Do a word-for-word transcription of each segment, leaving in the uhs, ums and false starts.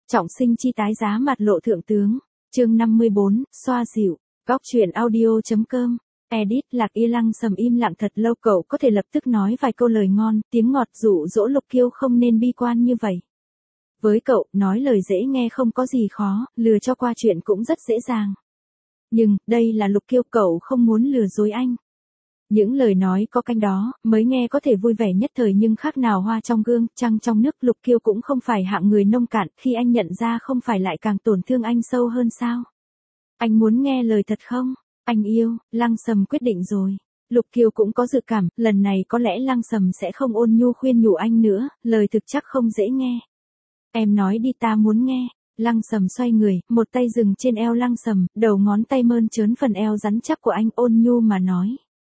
Trọng sinh chi tái giá mặt lộ thượng tướng. Chương năm mươi bốn, xoa dịu. Góc truyện audio.com. Edit Lạc Y Lăng Sầm im lặng thật lâu, cậu có thể lập tức nói vài câu lời ngon, tiếng ngọt dụ dỗ Lục Kiêu không nên bi quan như vậy. Với cậu, nói lời dễ nghe không có gì khó, lừa cho qua chuyện cũng rất dễ dàng. Nhưng, đây là Lục Kiêu, cậu không muốn lừa dối anh. Những lời nói có canh đó, mới nghe có thể vui vẻ nhất thời nhưng khác nào hoa trong gương, trăng trong nước. Lục Kiêu cũng không phải hạng người nông cạn, khi anh nhận ra không phải lại càng tổn thương anh sâu hơn sao? Anh muốn nghe lời thật không? Anh yêu, Lăng Sầm quyết định rồi. Lục Kiêu cũng có dự cảm, lần này có lẽ Lăng Sầm sẽ không ôn nhu khuyên nhủ anh nữa, lời thực chắc không dễ nghe. Em nói đi, ta muốn nghe. Lăng Sầm xoay người, một tay dừng trên eo Lăng Sầm, đầu ngón tay mơn trớn phần eo rắn chắc của anh, ôn nhu mà nói.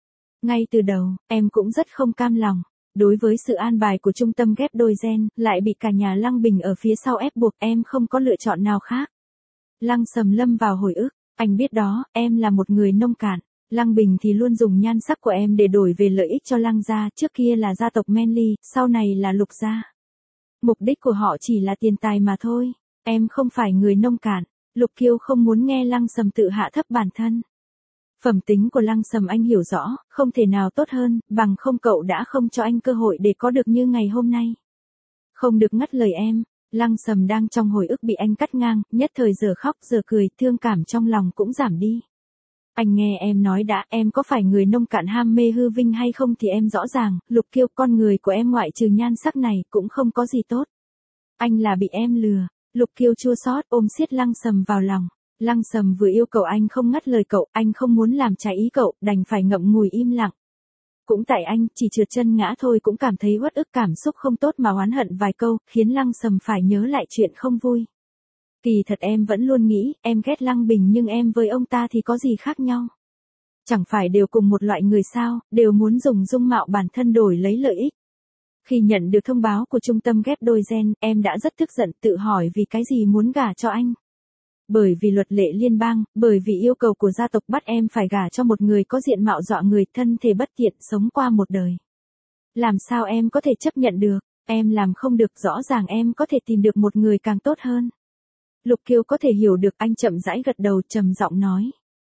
Ngay từ đầu, em cũng rất không cam lòng. Đối với sự an bài của trung tâm ghép đôi gen, lại bị cả nhà Lăng Bình ở phía sau ép buộc, em không có lựa chọn nào khác. Lăng Sầm lâm vào hồi ức. Anh biết đó, em là một người nông cạn. Lăng Bình thì luôn dùng nhan sắc của em để đổi về lợi ích cho Lăng gia, trước kia là gia tộc Manly, sau này là Lục gia. Mục đích của họ chỉ là tiền tài mà thôi. Em không phải người nông cạn. Lục Kiêu không muốn nghe Lăng Sầm tự hạ thấp bản thân. Phẩm tính của Lăng Sầm anh hiểu rõ, không thể nào tốt hơn, bằng không cậu đã không cho anh cơ hội để có được như ngày hôm nay. Không được ngắt lời em. Lăng Sầm đang trong hồi ức bị anh cắt ngang, nhất thời giờ khóc giờ cười, thương cảm trong lòng cũng giảm đi. Anh nghe em nói đã, em có phải người nông cạn ham mê hư vinh hay không thì em rõ ràng, Lục Kiêu, con người của em ngoại trừ nhan sắc này cũng không có gì tốt. Anh là bị em lừa. Lục Kiêu chua xót ôm siết Lăng Sầm vào lòng. Lăng Sầm vừa yêu cầu anh không ngắt lời cậu, anh không muốn làm trái ý cậu, đành phải ngậm ngùi im lặng. Cũng tại anh, chỉ trượt chân ngã thôi cũng cảm thấy uất ức, cảm xúc không tốt mà oán hận vài câu, khiến Lăng Sầm phải nhớ lại chuyện không vui. Kỳ thật em vẫn luôn nghĩ, em ghét Lăng Bình nhưng em với ông ta thì có gì khác nhau? Chẳng phải đều cùng một loại người sao, đều muốn dùng dung mạo bản thân đổi lấy lợi ích. Khi nhận được thông báo của trung tâm ghép đôi gen, em đã rất tức giận, tự hỏi vì cái gì muốn gả cho anh. Bởi vì luật lệ liên bang, bởi vì yêu cầu của gia tộc bắt em phải gả cho một người có diện mạo dọa người, thân thể bất tiện, sống qua một đời. Làm sao em có thể chấp nhận được, em làm không được, rõ ràng em có thể tìm được một người càng tốt hơn. Lục Kiêu có thể hiểu được, anh chậm rãi gật đầu, trầm giọng nói.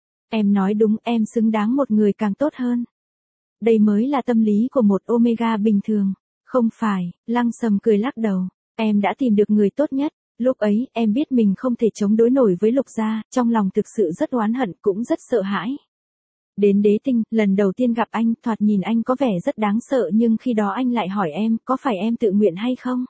Em nói đúng, em xứng đáng một người càng tốt hơn. Đây mới là tâm lý của một Omega bình thường. Không phải, Lăng Sầm cười lắc đầu, em đã tìm được người tốt nhất. Lúc ấy, em biết mình không thể chống đối nổi với Lục gia, trong lòng thực sự rất oán hận, cũng rất sợ hãi. Đến Đế Tinh, lần đầu tiên gặp anh, thoạt nhìn anh có vẻ rất đáng sợ nhưng khi đó anh lại hỏi em, có phải em tự nguyện hay không?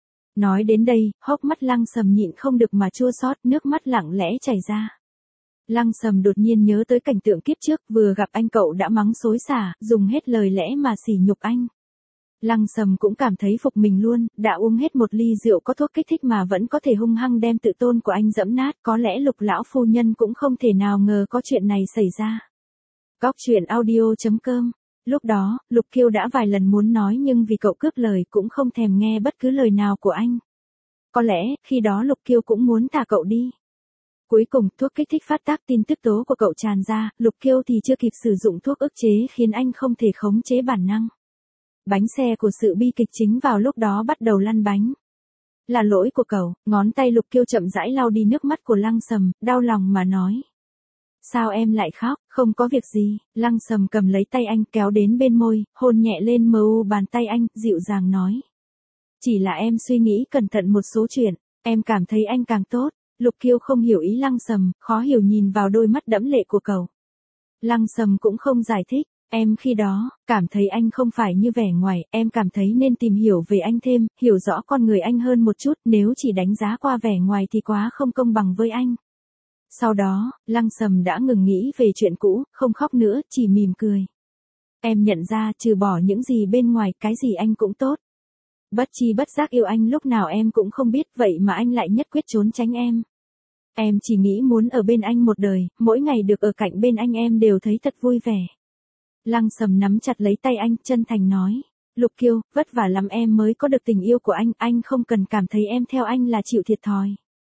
Nói đến đây, hốc mắt Lăng Sầm nhịn không được mà chua xót, nước mắt lặng lẽ chảy ra. Lăng Sầm đột nhiên nhớ tới cảnh tượng kiếp trước, vừa gặp anh cậu đã mắng xối xả, dùng hết lời lẽ mà sỉ nhục anh. Lăng Sầm cũng cảm thấy phục mình luôn, đã uống hết một ly rượu có thuốc kích thích mà vẫn có thể hung hăng đem tự tôn của anh dẫm nát, có lẽ Lục lão phu nhân cũng không thể nào ngờ có chuyện này xảy ra. Góc truyện audio.com. Lúc đó, Lục Kiêu đã vài lần muốn nói nhưng vì cậu cướp lời cũng không thèm nghe bất cứ lời nào của anh. Có lẽ, khi đó Lục Kiêu cũng muốn thả cậu đi. Cuối cùng, thuốc kích thích phát tác, tin tức tố của cậu tràn ra, Lục Kiêu thì chưa kịp sử dụng thuốc ức chế khiến anh không thể khống chế bản năng. Bánh xe của sự bi kịch chính vào lúc đó bắt đầu lăn bánh. Là lỗi của cậu, ngón tay Lục Kiêu chậm rãi lau đi nước mắt của Lăng Sầm, đau lòng mà nói. Sao em lại khóc, không có việc gì. Lăng Sầm cầm lấy tay anh kéo đến bên môi, hôn nhẹ lên mờ u bàn tay anh, dịu dàng nói. Chỉ là em suy nghĩ cẩn thận một số chuyện, em cảm thấy anh càng tốt. Lục Kiêu không hiểu ý Lăng Sầm, khó hiểu nhìn vào đôi mắt đẫm lệ của cậu. Lăng Sầm cũng không giải thích. Em khi đó, cảm thấy anh không phải như vẻ ngoài, em cảm thấy nên tìm hiểu về anh thêm, hiểu rõ con người anh hơn một chút, nếu chỉ đánh giá qua vẻ ngoài thì quá không công bằng với anh. Sau đó, Lăng Sầm đã ngừng nghĩ về chuyện cũ, không khóc nữa, chỉ mỉm cười. Em nhận ra, trừ bỏ những gì bên ngoài, cái gì anh cũng tốt. Bất chi bất giác yêu anh lúc nào em cũng không biết, vậy mà anh lại nhất quyết trốn tránh em. Em chỉ nghĩ muốn ở bên anh một đời, mỗi ngày được ở cạnh bên anh em đều thấy thật vui vẻ. Lăng Sầm nắm chặt lấy tay anh, chân thành nói. Lục Kiêu, vất vả lắm em mới có được tình yêu của anh, anh không cần cảm thấy em theo anh là chịu thiệt thòi.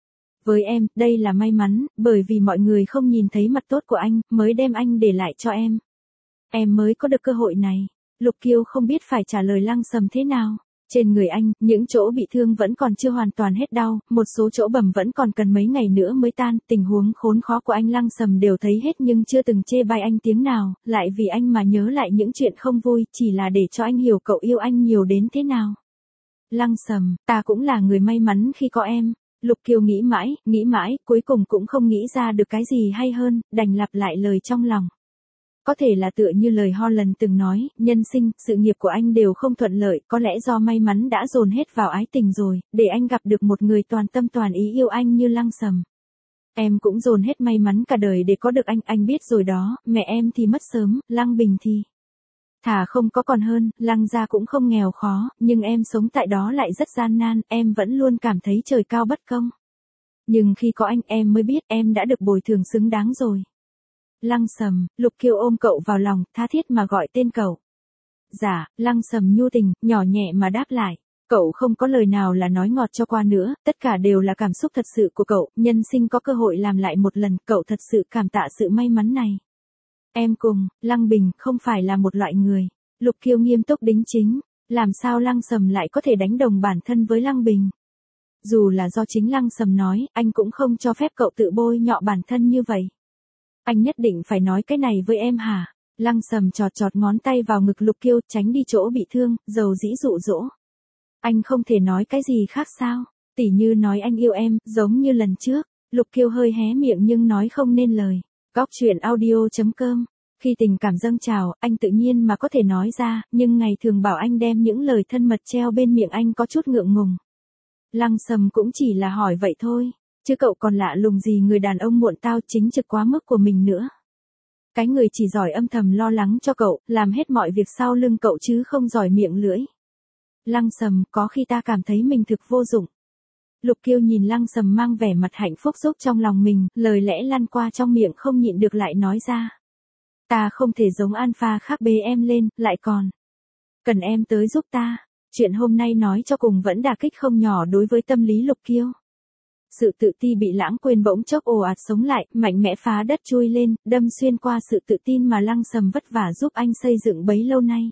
Với em, đây là may mắn, bởi vì mọi người không nhìn thấy mặt tốt của anh, mới đem anh để lại cho em. Em mới có được cơ hội này. Lục Kiêu không biết phải trả lời Lăng Sầm thế nào. Trên người anh, những chỗ bị thương vẫn còn chưa hoàn toàn hết đau, một số chỗ bầm vẫn còn cần mấy ngày nữa mới tan, tình huống khốn khó của anh Lăng Sầm đều thấy hết nhưng chưa từng chê bai anh tiếng nào, lại vì anh mà nhớ lại những chuyện không vui, chỉ là để cho anh hiểu cậu yêu anh nhiều đến thế nào. Lăng Sầm, ta cũng là người may mắn khi có em. Lục Kiều nghĩ mãi, nghĩ mãi, cuối cùng cũng không nghĩ ra được cái gì hay hơn, đành lặp lại lời trong lòng. Có thể là tựa như lời Holland từng nói, nhân sinh, sự nghiệp của anh đều không thuận lợi, có lẽ do may mắn đã dồn hết vào ái tình rồi, để anh gặp được một người toàn tâm toàn ý yêu anh như Lăng Sầm. Em cũng dồn hết may mắn cả đời để có được anh, anh biết rồi đó, mẹ em thì mất sớm, Lăng Bình thì thà không có còn hơn, Lăng gia cũng không nghèo khó, nhưng em sống tại đó lại rất gian nan, em vẫn luôn cảm thấy trời cao bất công. Nhưng khi có anh em mới biết em đã được bồi thường xứng đáng rồi. Lăng Sầm, Lục Kiều ôm cậu vào lòng, tha thiết mà gọi tên cậu. Dạ, Lăng Sầm nhu tình, nhỏ nhẹ mà đáp lại. Cậu không có lời nào là nói ngọt cho qua nữa, tất cả đều là cảm xúc thật sự của cậu, nhân sinh có cơ hội làm lại một lần, cậu thật sự cảm tạ sự may mắn này. Em cùng, Lăng Bình, không phải là một loại người. Lục Kiều nghiêm túc đính chính, làm sao Lăng Sầm lại có thể đánh đồng bản thân với Lăng Bình. Dù là do chính Lăng Sầm nói, anh cũng không cho phép cậu tự bôi nhọ bản thân như vậy. Anh nhất định phải nói cái này với em hả? Lăng Sầm chọt chọt ngón tay vào ngực Lục Kiều, tránh đi chỗ bị thương, dầu dĩ dụ dỗ. Anh không thể nói cái gì khác sao? Tỉ như nói anh yêu em, giống như lần trước. Lục Kiều hơi hé miệng nhưng nói không nên lời. Góc truyện audio chấm com. Khi tình cảm dâng trào, anh tự nhiên mà có thể nói ra, nhưng ngày thường bảo anh đem những lời thân mật treo bên miệng anh có chút ngượng ngùng. Lăng Sầm cũng chỉ là hỏi vậy thôi. Chứ cậu còn lạ lùng gì người đàn ông muộn tao chính trực quá mức của mình nữa. Cái người chỉ giỏi âm thầm lo lắng cho cậu, làm hết mọi việc sau lưng cậu chứ không giỏi miệng lưỡi. Lăng Sầm, có khi ta cảm thấy mình thực vô dụng. Lục Kiều nhìn Lăng Sầm mang vẻ mặt hạnh phúc giúp trong lòng mình, lời lẽ lăn qua trong miệng không nhịn được lại nói ra. Ta không thể giống Alpha khác bế em lên, lại còn cần em tới giúp ta. Chuyện hôm nay nói cho cùng vẫn đả kích không nhỏ đối với tâm lý Lục Kiều. Sự tự ti bị lãng quên bỗng chốc ồ ạt sống lại, mạnh mẽ phá đất chui lên, đâm xuyên qua sự tự tin mà Lăng Sầm vất vả giúp anh xây dựng bấy lâu nay.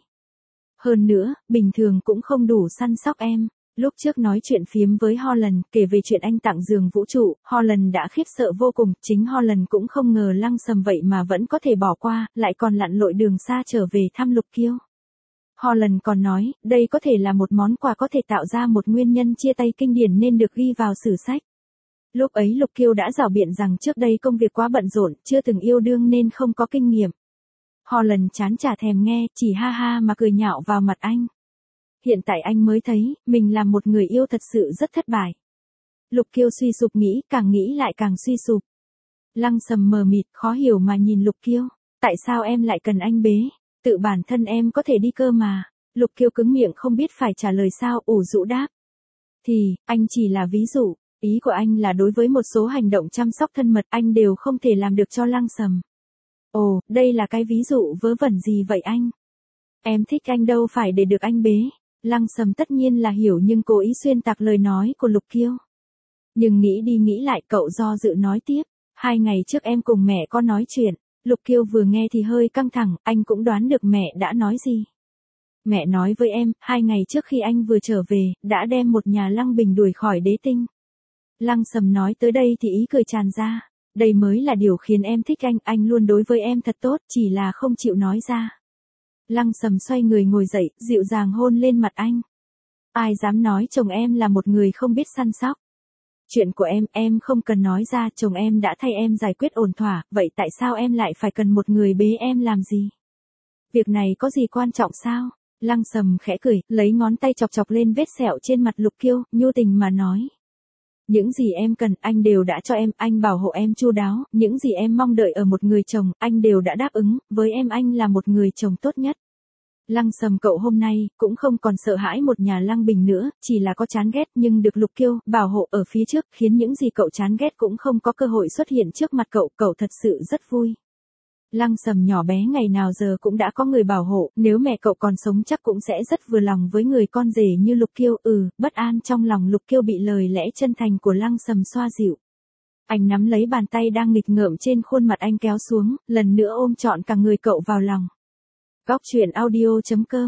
Hơn nữa, bình thường cũng không đủ săn sóc em. Lúc trước nói chuyện phiếm với Holland, kể về chuyện anh tặng giường vũ trụ, Holland đã khiếp sợ vô cùng, chính Holland cũng không ngờ Lăng Sầm vậy mà vẫn có thể bỏ qua, lại còn lặn lội đường xa trở về thăm Lục Kiều. Holland còn nói, đây có thể là một món quà có thể tạo ra một nguyên nhân chia tay kinh điển nên được ghi vào sử sách. Lúc ấy Lục Kiều đã rảo biện rằng trước đây công việc quá bận rộn, chưa từng yêu đương nên không có kinh nghiệm. Holland chán chả thèm nghe, chỉ ha ha mà cười nhạo vào mặt anh. Hiện tại anh mới thấy, mình là một người yêu thật sự rất thất bại. Lục Kiều suy sụp nghĩ, càng nghĩ lại càng suy sụp. Lăng Sầm mờ mịt, khó hiểu mà nhìn Lục Kiều. Tại sao em lại cần anh bế? Tự bản thân em có thể đi cơ mà. Lục Kiều cứng miệng không biết phải trả lời sao, ủ rũ đáp. Thì, anh chỉ là ví dụ. Ý của anh là đối với một số hành động chăm sóc thân mật anh đều không thể làm được cho Lăng Sầm. Ồ, đây là cái ví dụ vớ vẩn gì vậy anh? Em thích anh đâu phải để được anh bế. Lăng Sầm tất nhiên là hiểu nhưng cố ý xuyên tạc lời nói của Lục Kiều. Nhưng nghĩ đi nghĩ lại cậu do dự nói tiếp. Hai ngày trước em cùng mẹ có nói chuyện. Lục Kiều vừa nghe thì hơi căng thẳng, anh cũng đoán được mẹ đã nói gì. Mẹ nói với em, hai ngày trước khi anh vừa trở về, đã đem một nhà Lăng Bình đuổi khỏi đế tinh. Lăng Sầm nói tới đây thì ý cười tràn ra. Đây mới là điều khiến em thích anh, anh luôn đối với em thật tốt, chỉ là không chịu nói ra. Lăng Sầm xoay người ngồi dậy, dịu dàng hôn lên mặt anh. Ai dám nói chồng em là một người không biết săn sóc. Chuyện của em, em không cần nói ra, chồng em đã thay em giải quyết ổn thỏa, vậy tại sao em lại phải cần một người bế em làm gì? Việc này có gì quan trọng sao? Lăng Sầm khẽ cười, lấy ngón tay chọc chọc lên vết sẹo trên mặt Lục Kiều, nhu tình mà nói. Những gì em cần, anh đều đã cho em, anh bảo hộ em chu đáo, những gì em mong đợi ở một người chồng, anh đều đã đáp ứng, với em anh là một người chồng tốt nhất. Lăng Sầm cậu hôm nay, cũng không còn sợ hãi một nhà Lăng Bình nữa, chỉ là có chán ghét nhưng được Lục Kiều bảo hộ ở phía trước, khiến những gì cậu chán ghét cũng không có cơ hội xuất hiện trước mặt cậu, cậu thật sự rất vui. Lăng Sầm nhỏ bé ngày nào giờ cũng đã có người bảo hộ, nếu mẹ cậu còn sống chắc cũng sẽ rất vừa lòng với người con rể như Lục Kiều. Ừ, bất an trong lòng Lục Kiều bị lời lẽ chân thành của Lăng Sầm xoa dịu. Anh nắm lấy bàn tay đang nghịch ngợm trên khuôn mặt anh kéo xuống, lần nữa ôm trọn cả người cậu vào lòng. Góc truyện audio chấm com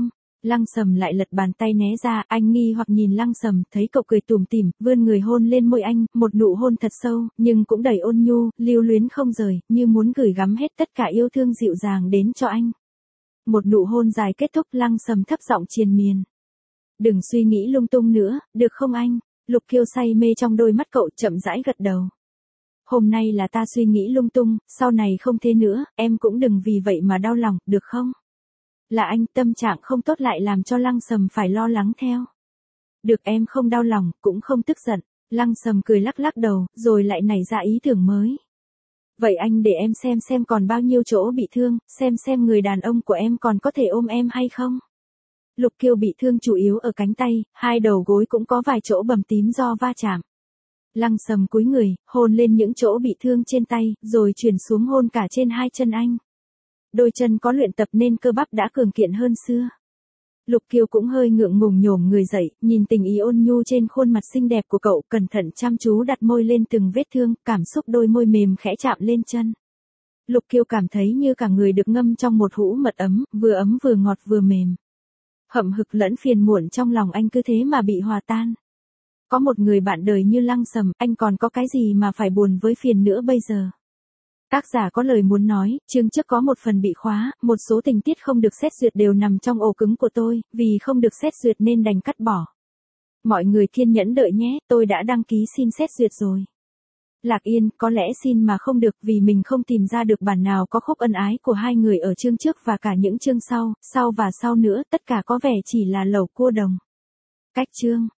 Lăng Sầm lại lật bàn tay né ra, anh nghi hoặc nhìn Lăng Sầm, thấy cậu cười tủm tỉm, vươn người hôn lên môi anh, một nụ hôn thật sâu, nhưng cũng đầy ôn nhu, lưu luyến không rời, như muốn gửi gắm hết tất cả yêu thương dịu dàng đến cho anh. Một nụ hôn dài kết thúc, Lăng Sầm thấp giọng triền miên. Đừng suy nghĩ lung tung nữa, được không anh? Lục Kiêu say mê trong đôi mắt cậu, chậm rãi gật đầu. Hôm nay là ta suy nghĩ lung tung, sau này không thế nữa, em cũng đừng vì vậy mà đau lòng, được không? Là anh, tâm trạng không tốt lại làm cho Lăng Sầm phải lo lắng theo. Được, em không đau lòng, cũng không tức giận. Lăng Sầm cười lắc lắc đầu, rồi lại nảy ra ý tưởng mới. Vậy anh để em xem xem còn bao nhiêu chỗ bị thương, xem xem người đàn ông của em còn có thể ôm em hay không. Lục Kiêu bị thương chủ yếu ở cánh tay, hai đầu gối cũng có vài chỗ bầm tím do va chạm. Lăng Sầm cúi người, hôn lên những chỗ bị thương trên tay, rồi chuyển xuống hôn cả trên hai chân anh. Đôi chân có luyện tập nên cơ bắp đã cường kiện hơn xưa. Lục Kiêu cũng hơi ngượng ngùng nhổm người dậy, nhìn tình ý ôn nhu trên khuôn mặt xinh đẹp của cậu, cẩn thận chăm chú đặt môi lên từng vết thương, cảm xúc đôi môi mềm khẽ chạm lên chân. Lục Kiêu cảm thấy như cả người được ngâm trong một hũ mật ấm, vừa ấm vừa ngọt vừa mềm. Hậm hực lẫn phiền muộn trong lòng anh cứ thế mà bị hòa tan. Có một người bạn đời như Lăng Sầm, anh còn có cái gì mà phải buồn với phiền nữa bây giờ. Tác giả có lời muốn nói, chương trước có một phần bị khóa, một số tình tiết không được xét duyệt đều nằm trong ổ cứng của tôi, vì không được xét duyệt nên đành cắt bỏ. Mọi người kiên nhẫn đợi nhé, tôi đã đăng ký xin xét duyệt rồi. Lạc Yên, có lẽ xin mà không được vì mình không tìm ra được bản nào có khúc ân ái của hai người ở chương trước và cả những chương sau, sau và sau nữa, tất cả có vẻ chỉ là lẩu cua đồng. Cách chương